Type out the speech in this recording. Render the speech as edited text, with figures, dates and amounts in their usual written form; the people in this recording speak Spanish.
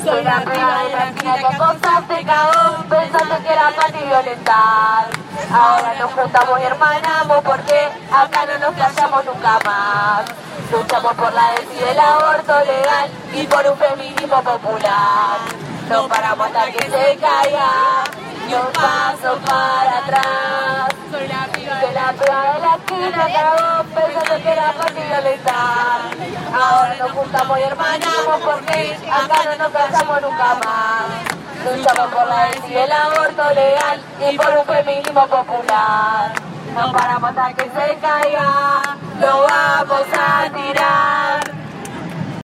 Soy la piba de la esquina que acosaste, cagón, pensando que era fácil violentar. Ahora nos juntamos y hermanamos porque acá no nos callamos nunca más. Luchamos por la ley del aborto legal y por un feminismo popular. No paramos hasta que se caiga ni un paso para atrás. Soy la piba de la esquina, cagón, pensando que era fácil violentar. Ahora nos juntamos y hermanamos porque acá no nos callamos nunca más. Luchamos por la ley del aborto legal y por un feminismo popular. No paramos hasta que se caiga, lo vamos a tirar.